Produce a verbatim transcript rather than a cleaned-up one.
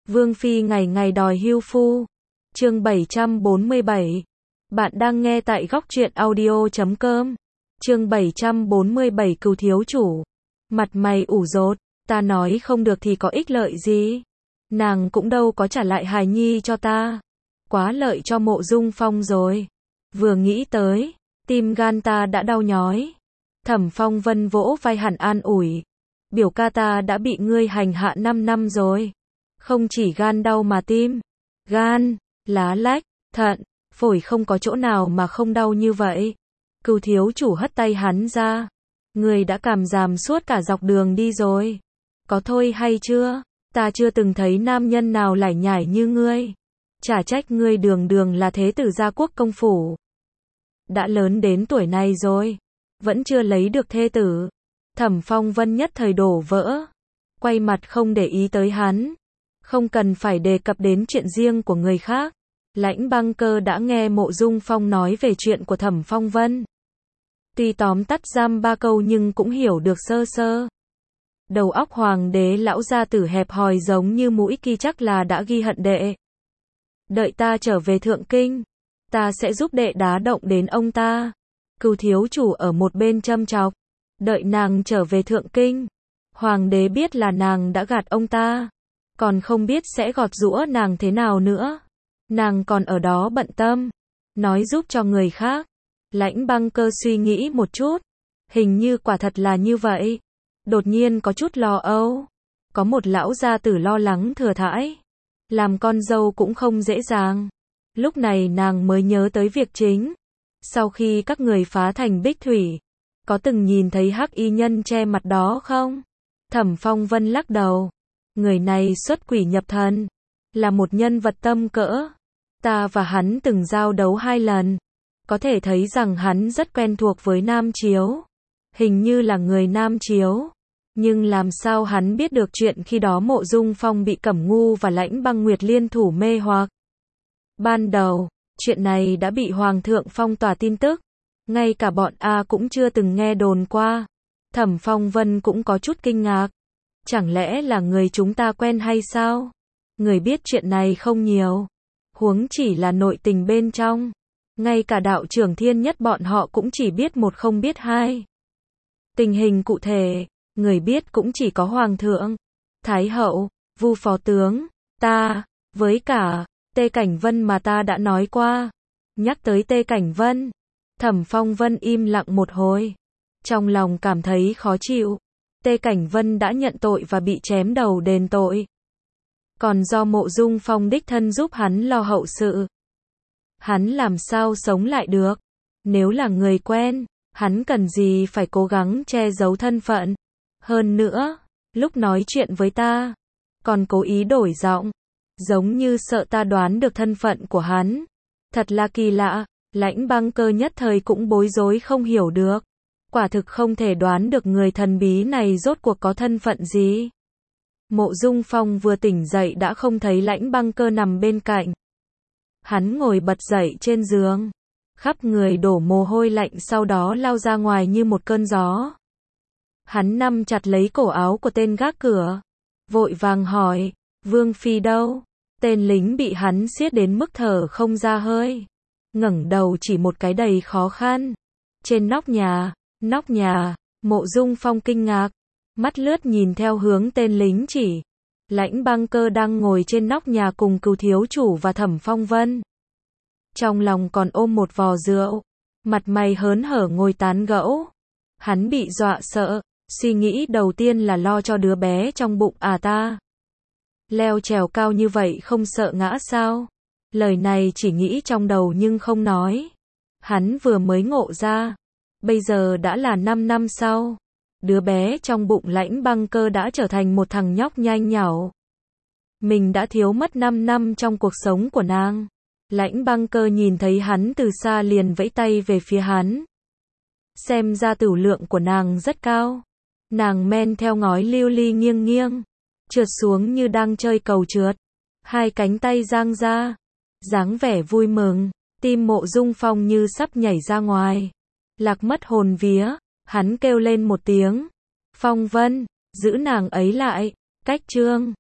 Vương Phi ngày ngày đòi hưu phu. Chương bảy trăm bốn mươi bảy. Bạn đang nghe tại góc truyện audio chấm com. Chương bảy trăm bốn mươi bảy Cừu thiếu chủ. Mặt mày ủ rột, ta nói không được thì có ích lợi gì. Nàng cũng đâu có trả lại hài nhi cho ta. Quá lợi cho Mộ Dung Phong rồi. Vừa nghĩ tới, tim gan ta đã đau nhói. Thẩm Phong Vân vỗ vai Hàn an ủi. Biểu ca ta đã bị ngươi hành hạ năm năm rồi. Không chỉ gan đau mà tim, gan, lá lách, thận, phổi không có chỗ nào mà không đau như vậy. Cừu thiếu chủ hất tay hắn ra. Ngươi đã cảm giảm suốt cả dọc đường đi rồi. Có thôi hay chưa? Ta chưa từng thấy nam nhân nào lải nhải như ngươi. Chả trách ngươi đường đường là thế tử gia quốc công phủ. Đã lớn đến tuổi này rồi, vẫn chưa lấy được thê tử. Thẩm Phong Vân nhất thời đổ vỡ, quay mặt không để ý tới hắn. Không cần phải đề cập đến chuyện riêng của người khác. Lãnh Băng Cơ đã nghe Mộ Dung Phong nói về chuyện của Thẩm Phong Vân. Tuy tóm tắt giam ba câu nhưng cũng hiểu được sơ sơ. Đầu óc hoàng đế lão gia tử hẹp hòi giống như mũi kia chắc là đã ghi hận đệ. Đợi ta trở về Thượng Kinh, ta sẽ giúp đệ đá động đến ông ta. Cừu thiếu chủ ở một bên châm chọc. Đợi nàng trở về Thượng Kinh, hoàng đế biết là nàng đã gạt ông ta, còn không biết sẽ gọt giũa nàng thế nào nữa. Nàng còn ở đó bận tâm, nói giúp cho người khác. Lãnh Băng Cơ suy nghĩ một chút, hình như quả thật là như vậy. Đột nhiên có chút lo âu. Có một lão gia tử lo lắng thừa thãi. Làm con dâu cũng không dễ dàng. Lúc này nàng mới nhớ tới việc chính. Sau khi các người phá thành Bích Thủy, có từng nhìn thấy hắc y nhân che mặt đó không? Thẩm Phong Vân lắc đầu. Người này xuất quỷ nhập thần, là một nhân vật tâm cỡ. Ta và hắn từng giao đấu hai lần. Có thể thấy rằng hắn rất quen thuộc với Nam Chiếu. Hình như là người Nam Chiếu. Nhưng làm sao hắn biết được chuyện khi đó Mộ Dung Phong bị Cẩm Ngu và Lãnh Băng Nguyệt liên thủ mê hoặc? Ban đầu, chuyện này đã bị Hoàng thượng phong tỏa tin tức. Ngay cả bọn A cũng chưa từng nghe đồn qua. Thẩm Phong Vân cũng có chút kinh ngạc. Chẳng lẽ là người chúng ta quen hay sao? Người biết chuyện này không nhiều. Huống chỉ là nội tình bên trong. Ngay cả đạo trưởng thiên nhất bọn họ cũng chỉ biết một không biết hai. Tình hình cụ thể, người biết cũng chỉ có Hoàng thượng, Thái hậu, Vu phó tướng, ta, với cả Tê Cảnh Vân mà ta đã nói qua. Nhắc tới Tê Cảnh Vân, Thẩm Phong Vân im lặng một hồi. Trong lòng cảm thấy khó chịu. Tê Cảnh Vân đã nhận tội và bị chém đầu đền tội. Còn do Mộ Dung Phong đích thân giúp hắn lo hậu sự. Hắn làm sao sống lại được? Nếu là người quen, hắn cần gì phải cố gắng che giấu thân phận? Hơn nữa, lúc nói chuyện với ta, còn cố ý đổi giọng, giống như sợ ta đoán được thân phận của hắn. Thật là kỳ lạ. Lãnh Băng Cơ nhất thời cũng bối rối không hiểu được. Quả thực không thể đoán được người thần bí này rốt cuộc có thân phận gì. Mộ Dung Phong vừa tỉnh dậy đã không thấy Lãnh Băng Cơ nằm bên cạnh. Hắn ngồi bật dậy trên giường, khắp người đổ mồ hôi lạnh, sau đó lao ra ngoài như một cơn gió. Hắn nắm chặt lấy cổ áo của tên gác cửa, vội vàng hỏi, Vương Phi đâu? Tên lính bị hắn siết đến mức thở không ra hơi, ngẩng đầu chỉ một cái đầy khó khăn. Trên nóc nhà, nóc nhà, Mộ Dung Phong kinh ngạc, mắt lướt nhìn theo hướng tên lính chỉ. Lãnh Băng Cơ đang ngồi trên nóc nhà cùng Cừu thiếu chủ và Thẩm Phong Vân. Trong lòng còn ôm một vò rượu, mặt mày hớn hở ngồi tán gẫu. Hắn bị dọa sợ, suy nghĩ đầu tiên là lo cho đứa bé trong bụng à ta. Leo trèo cao như vậy không sợ ngã sao? Lời này chỉ nghĩ trong đầu nhưng không nói. Hắn vừa mới ngộ ra, bây giờ đã là năm năm sau. Đứa bé trong bụng Lãnh Băng Cơ đã trở thành một thằng nhóc nhanh nhảu. Mình đã thiếu mất năm năm trong cuộc sống của nàng. Lãnh Băng Cơ nhìn thấy hắn từ xa liền vẫy tay về phía hắn. Xem ra tửu lượng của nàng rất cao. Nàng men theo ngói lưu ly nghiêng nghiêng, trượt xuống như đang chơi cầu trượt. Hai cánh tay giang ra, dáng vẻ vui mừng. Tim Mộ Dung Phong như sắp nhảy ra ngoài. Lạc mất hồn vía, hắn kêu lên một tiếng. Phong Vân, giữ nàng ấy lại. Cách trương.